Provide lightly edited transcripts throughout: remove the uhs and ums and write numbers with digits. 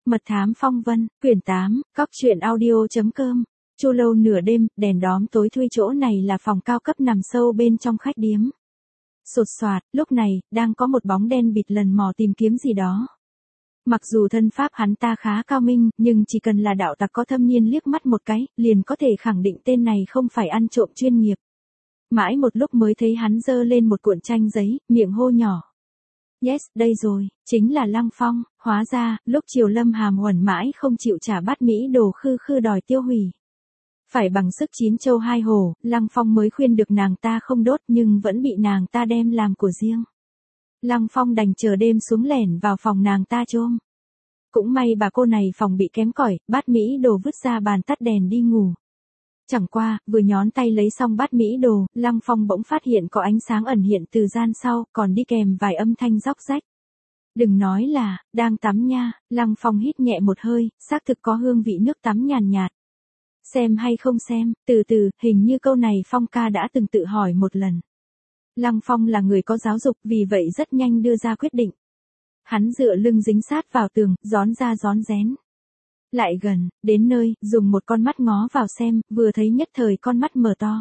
Mật thám phong vân, quyển 8, cóc truyện audio.com. Chu lâu nửa đêm, đèn đóm tối thui, chỗ này là phòng cao cấp nằm sâu bên trong khách điếm. Sột soạt, lúc này, đang có một bóng đen bịt lần mò tìm kiếm gì đó. Mặc dù thân pháp hắn ta khá cao minh, nhưng chỉ cần là đạo tặc có thâm niên liếc mắt một cái, liền có thể khẳng định tên này không phải ăn trộm chuyên nghiệp. Mãi một lúc mới thấy hắn giơ lên một cuộn tranh giấy, miệng hô nhỏ. Yes, đây rồi, chính là Lăng Phong. Hóa ra, lúc chiều Lâm Hàm Uẩn mãi không chịu trả bát Mỹ đồ khư khư đòi tiêu hủy. Phải bằng sức chín châu hai hổ, Lăng Phong mới khuyên được nàng ta không đốt, nhưng vẫn bị nàng ta đem làm của riêng. Lăng Phong đành chờ đêm xuống lẻn vào phòng nàng ta chôm. Cũng may bà cô này phòng bị kém cỏi, bát Mỹ đồ vứt ra bàn tắt đèn đi ngủ. Chẳng qua, vừa nhón tay lấy xong bát Mỹ đồ, Lăng Phong bỗng phát hiện có ánh sáng ẩn hiện từ gian sau, còn đi kèm vài âm thanh róc rách. Đừng nói là, đang tắm nha. Lăng Phong hít nhẹ một hơi, xác thực có hương vị nước tắm nhàn nhạt. Xem hay không xem, từ từ, hình như câu này Phong ca đã từng tự hỏi một lần. Lăng Phong là người có giáo dục, vì vậy rất nhanh đưa ra quyết định. Hắn dựa lưng dính sát vào tường, rón ra rón rén. Lại gần, đến nơi, dùng một con mắt ngó vào xem, vừa thấy nhất thời con mắt mở to.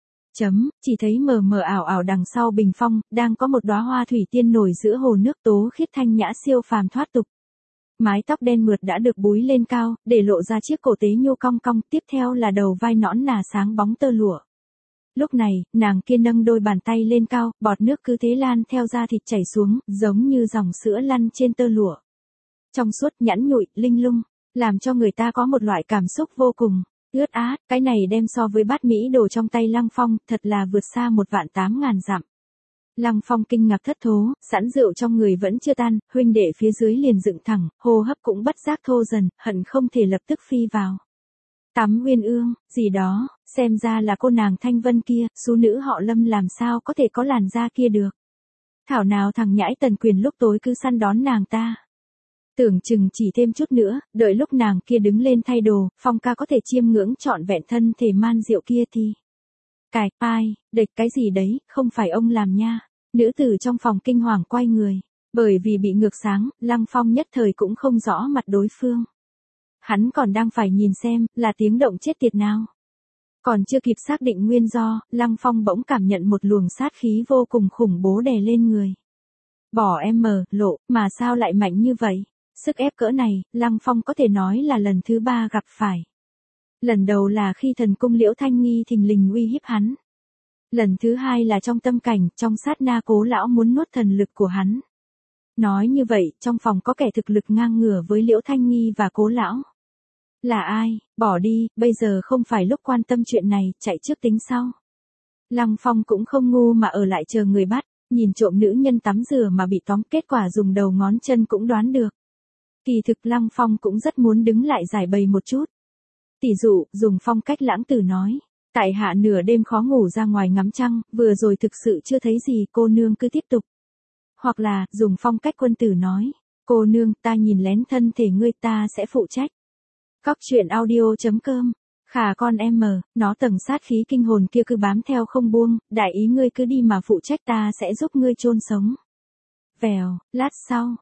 Chỉ thấy mờ mờ ảo ảo đằng sau bình phong, đang có một đóa hoa thủy tiên nổi giữa hồ nước tố khiết thanh nhã siêu phàm thoát tục. Mái tóc đen mượt đã được búi lên cao, để lộ ra chiếc cổ tế nhô cong cong, tiếp theo là đầu vai nõn nà sáng bóng tơ lụa. Lúc này, nàng kia nâng đôi bàn tay lên cao, bọt nước cứ thế lan theo da thịt chảy xuống, giống như dòng sữa lăn trên tơ lụa. Trong suốt, nhẵn nhụi, linh lung, làm cho người ta có một loại cảm xúc vô cùng ướt át. Cái này đem so với bát Mỹ đồ trong tay Lăng Phong, thật là vượt xa 1.800.000 dặm. Lăng Phong kinh ngạc thất thố, sẵn rượu trong người vẫn chưa tan, huynh đệ phía dưới liền dựng thẳng, hô hấp cũng bất giác thô dần, hận không thể lập tức phi vào. Tắm Uyên Ương, gì đó, xem ra là cô nàng Thanh Vân kia, xú nữ họ Lâm làm sao có thể có làn da kia được. Thảo nào thằng nhãi Tần Quyền lúc tối cứ săn đón nàng ta. Tưởng chừng chỉ thêm chút nữa, đợi lúc nàng kia đứng lên thay đồ, Phong ca có thể chiêm ngưỡng trọn vẹn thân thể man diệu kia thì. Cài, ai, địch cái gì đấy, không phải ông làm nha. Nữ tử trong phòng kinh hoàng quay người. Bởi vì bị ngược sáng, Lăng Phong nhất thời cũng không rõ mặt đối phương. Hắn còn đang phải nhìn xem, là tiếng động chết tiệt nào. Còn chưa kịp xác định nguyên do, Lăng Phong bỗng cảm nhận một luồng sát khí vô cùng khủng bố đè lên người. Bỏ em lộ, mà sao lại mạnh như vậy? Sức ép cỡ này, Lăng Phong có thể nói là lần thứ 3 gặp phải. Lần đầu là khi thần cung Liễu Thanh Nghi thình lình uy hiếp hắn. Lần thứ 2 là trong tâm cảnh, trong sát na Cố lão muốn nuốt thần lực của hắn. Nói như vậy, trong phòng có kẻ thực lực ngang ngửa với Liễu Thanh Nghi và Cố lão. Là ai? Bỏ đi, bây giờ không phải lúc quan tâm chuyện này, chạy trước tính sau. Lăng Phong cũng không ngu mà ở lại chờ người bắt, nhìn trộm nữ nhân tắm rửa mà bị tóm, kết quả dùng đầu ngón chân cũng đoán được. Kỳ thực Lăng Phong cũng rất muốn đứng lại giải bày một chút. Tỷ dụ, dùng phong cách lãng tử nói. Tại hạ nửa đêm khó ngủ ra ngoài ngắm trăng, vừa rồi thực sự chưa thấy gì, cô nương cứ tiếp tục. Hoặc là, dùng phong cách quân tử nói. Cô nương, ta nhìn lén thân thể ngươi, ta sẽ phụ trách. cóc truyện audio.com. Khả con em nó tầng sát khí kinh hồn kia cứ bám theo không buông, đại ý ngươi cứ đi mà phụ trách, ta sẽ giúp ngươi chôn sống. Vèo, lát sau,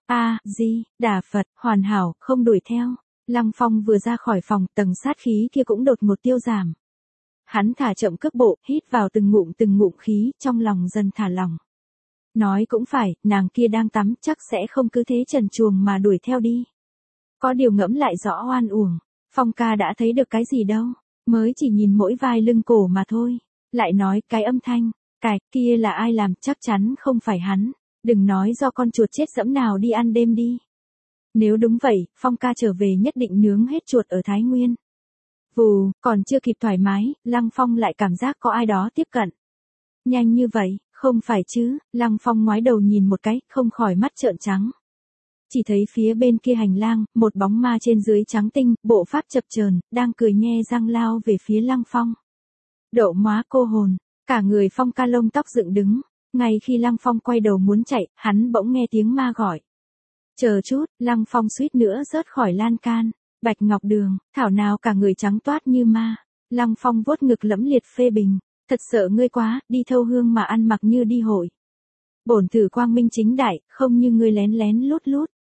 Đà Phật, hoàn hảo, không đuổi theo. Lăng Phong vừa ra khỏi phòng, tầng sát khí kia cũng đột ngột tiêu giảm. Hắn thả chậm cước bộ, hít vào từng ngụm khí, trong lòng dần thả lỏng. Nói cũng phải, nàng kia đang tắm, chắc sẽ không cứ thế trần truồng mà đuổi theo đi. Có điều ngẫm lại rõ oan uổng, Phong ca đã thấy được cái gì đâu, mới chỉ nhìn mỗi vai lưng cổ mà thôi. Lại nói cái âm thanh, cái kia là ai làm, chắc chắn không phải hắn. Đừng nói do con chuột chết dẫm nào đi ăn đêm đi. Nếu đúng vậy, Phong ca trở về nhất định nướng hết chuột ở Thái Nguyên. Vù, còn chưa kịp thoải mái, Lăng Phong lại cảm giác có ai đó tiếp cận. Nhanh như vậy, không phải chứ? Lăng Phong ngoái đầu nhìn một cái, không khỏi mắt trợn trắng. Chỉ thấy phía bên kia hành lang, một bóng ma trên dưới trắng tinh, bộ pháp chập chờn, đang cười nhe răng lao về phía Lăng Phong. Đậu móa cô hồn, cả người Phong ca lông tóc dựng đứng. Ngay khi Lăng Phong quay đầu muốn chạy, hắn bỗng nghe tiếng ma gọi. Chờ chút, Lăng Phong suýt nữa rớt khỏi lan can. Bạch Ngọc Đường, thảo nào cả người trắng toát như ma. Lăng Phong vuốt ngực lẫm liệt phê bình. Thật sợ ngươi quá, đi thâu hương mà ăn mặc như đi hội. Bổn tử quang minh chính đại, không như ngươi lén lén lút lút.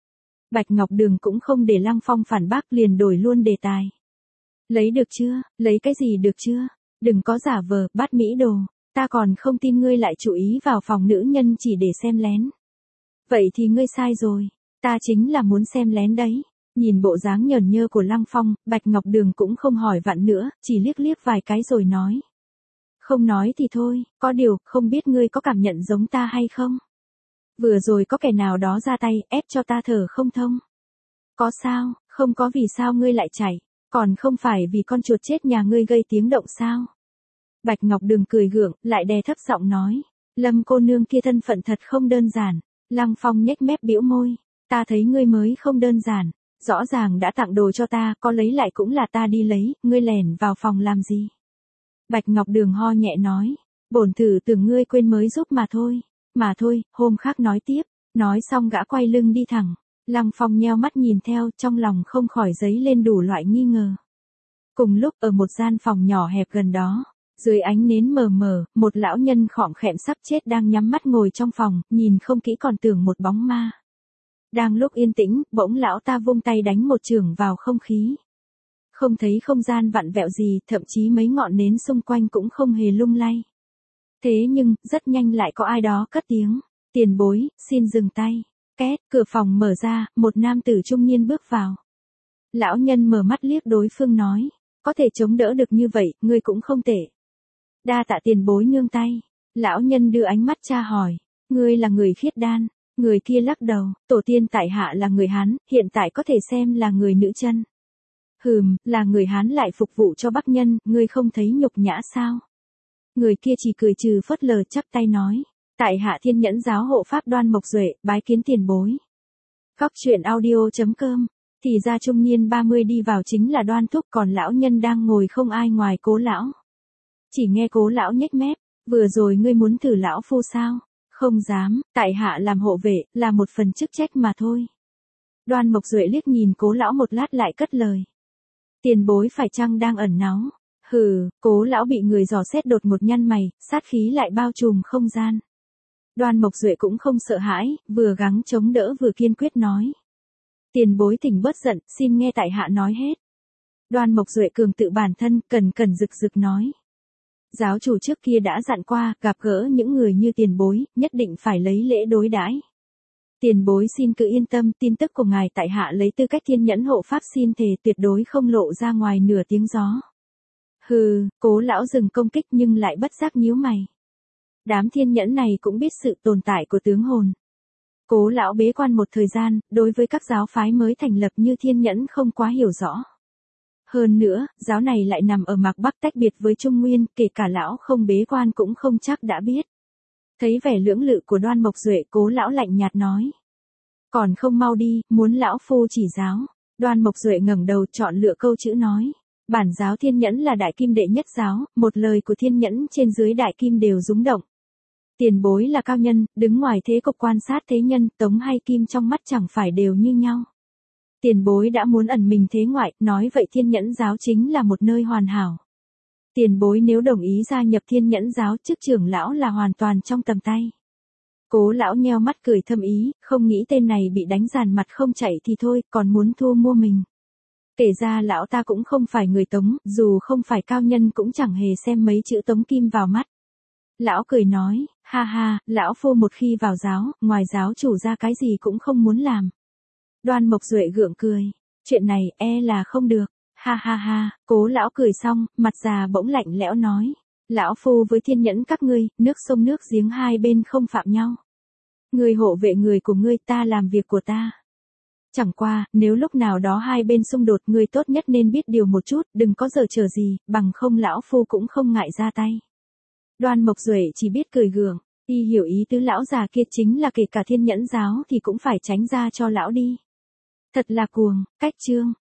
Bạch Ngọc Đường cũng không để Lăng Phong phản bác, liền đổi luôn đề tài. Lấy được chưa, lấy cái gì được chưa? Đừng có giả vờ, bát mỹ đồ, ta còn không tin ngươi lại chú ý vào phòng nữ nhân chỉ để xem lén. Vậy thì ngươi sai rồi, ta chính là muốn xem lén đấy. Nhìn bộ dáng nhởn nhơ của Lăng Phong, Bạch Ngọc Đường cũng không hỏi vặn nữa, chỉ liếc liếc vài cái rồi nói. Không nói thì thôi, có điều, không biết ngươi có cảm nhận giống ta hay không? Vừa rồi có kẻ nào đó ra tay, ép cho ta thở không thông. Có sao, không có vì sao ngươi lại chạy, còn không phải vì con chuột chết nhà ngươi gây tiếng động sao? Bạch Ngọc Đường cười gượng, lại đè thấp giọng nói. Lâm cô nương kia thân phận thật không đơn giản. Lăng Phong nhếch mép bĩu môi. Ta thấy ngươi mới không đơn giản. Rõ ràng đã tặng đồ cho ta, có lấy lại cũng là ta đi lấy, ngươi lẻn vào phòng làm gì? Bạch Ngọc Đường ho nhẹ nói. Bổn thử tưởng ngươi quên mới giúp mà thôi. Mà thôi, hôm khác nói tiếp. Nói xong gã quay lưng đi thẳng. Lăng Phong nheo mắt nhìn theo, trong lòng không khỏi dấy lên đủ loại nghi ngờ. Cùng lúc ở một gian phòng nhỏ hẹp gần đó, dưới ánh nến mờ mờ, một lão nhân khom khẹm sắp chết đang nhắm mắt ngồi trong phòng, nhìn không kỹ còn tưởng một bóng ma. Đang lúc yên tĩnh, bỗng lão ta vung tay đánh một chưởng vào không khí. Không thấy không gian vặn vẹo gì, thậm chí mấy ngọn nến xung quanh cũng không hề lung lay. Thế nhưng, rất nhanh lại có ai đó cất tiếng. Tiền bối, xin dừng tay. Két, cửa phòng mở ra, một nam tử trung niên bước vào. Lão nhân mở mắt liếc đối phương nói. Có thể chống đỡ được như vậy, ngươi cũng không tệ. Đa tạ tiền bối nương tay. Lão nhân đưa ánh mắt tra hỏi. Ngươi là người khiết đan. Người kia lắc đầu, tổ tiên tại hạ là người Hán, hiện tại có thể xem là người nữ chân. Là người Hán lại phục vụ cho Bắc nhân, ngươi không thấy nhục nhã sao? Người kia chỉ cười trừ phớt lờ chắp tay nói. Tại hạ Thiên Nhẫn giáo hộ pháp Đoan Mộc Duệ, bái kiến tiền bối. Góc truyện audio.com. Thì ra trung niên 30 đi vào chính là Đoan Thúc, còn lão nhân đang ngồi không ai ngoài Cố lão. Chỉ nghe Cố lão nhếch mép, vừa rồi ngươi muốn thử lão phu sao? Không dám, tại hạ làm hộ vệ, là một phần chức trách mà thôi. Đoan Mộc Duệ liếc nhìn Cố lão một lát lại cất lời. Tiền bối phải chăng đang ẩn náu? Cố lão bị người dò xét đột một nhăn mày, sát khí lại bao trùm không gian. Đoan Mộc Duệ cũng không sợ hãi, vừa gắng chống đỡ vừa kiên quyết nói. Tiền bối thỉnh bớt giận, xin nghe tại hạ nói hết. Đoan Mộc Duệ cường tự bản thân, cần rực rực nói. Giáo chủ trước kia đã dặn qua, gặp gỡ những người như tiền bối, nhất định phải lấy lễ đối đãi. Tiền bối xin cứ yên tâm, tin tức của ngài tại hạ lấy tư cách Thiên Nhẫn hộ pháp xin thề tuyệt đối không lộ ra ngoài nửa tiếng gió. Cố lão dừng công kích nhưng lại bất giác nhíu mày. Đám thiên nhẫn này cũng biết sự tồn tại của tướng hồn. Cố lão bế quan một thời gian, đối với các giáo phái mới thành lập như thiên nhẫn không quá hiểu rõ. Hơn nữa, giáo này lại nằm ở mạc Bắc tách biệt với Trung Nguyên, kể cả lão không bế quan cũng không chắc đã biết. Thấy vẻ lưỡng lự của Đoan Mộc Duệ, Cố lão lạnh nhạt nói. Còn không mau đi, muốn lão phu chỉ giáo. Đoan Mộc Duệ ngẩng đầu chọn lựa câu chữ nói. Bản giáo thiên nhẫn là đại kim đệ nhất giáo, một lời của thiên nhẫn trên dưới đại kim đều rúng động. Tiền bối là cao nhân, đứng ngoài thế cục quan sát thế nhân, tống hay kim trong mắt chẳng phải đều như nhau. Tiền bối đã muốn ẩn mình thế ngoại, nói vậy Thiên Nhẫn giáo chính là một nơi hoàn hảo. Tiền bối nếu đồng ý gia nhập Thiên Nhẫn giáo, chức trưởng lão là hoàn toàn trong tầm tay. Cố lão nheo mắt cười thâm ý, không nghĩ tên này bị đánh dàn mặt không chạy thì thôi, còn muốn thu mua mình. Kể ra lão ta cũng không phải người Tống, dù không phải cao nhân cũng chẳng hề xem mấy chữ Tống Kim vào mắt. Lão cười nói, ha ha, lão phu một khi vào giáo, ngoài giáo chủ ra cái gì cũng không muốn làm. Đoan Mộc Duệ gượng cười, chuyện này e là không được, ha ha ha. Cố lão cười xong, mặt già bỗng lạnh lẽo nói, lão phu với Thiên Nhẫn các ngươi, nước sông nước giếng hai bên không phạm nhau. Ngươi hộ vệ người của ngươi, ta làm việc của ta. Chẳng qua, nếu lúc nào đó hai bên xung đột, ngươi tốt nhất nên biết điều một chút, đừng có giở trò gì, bằng không lão phu cũng không ngại ra tay. Đoan Mộc Duệ chỉ biết cười gượng, y hiểu ý tứ lão già kia chính là kể cả Thiên Nhẫn giáo thì cũng phải tránh ra cho lão đi. Thật là cuồng, cách chương.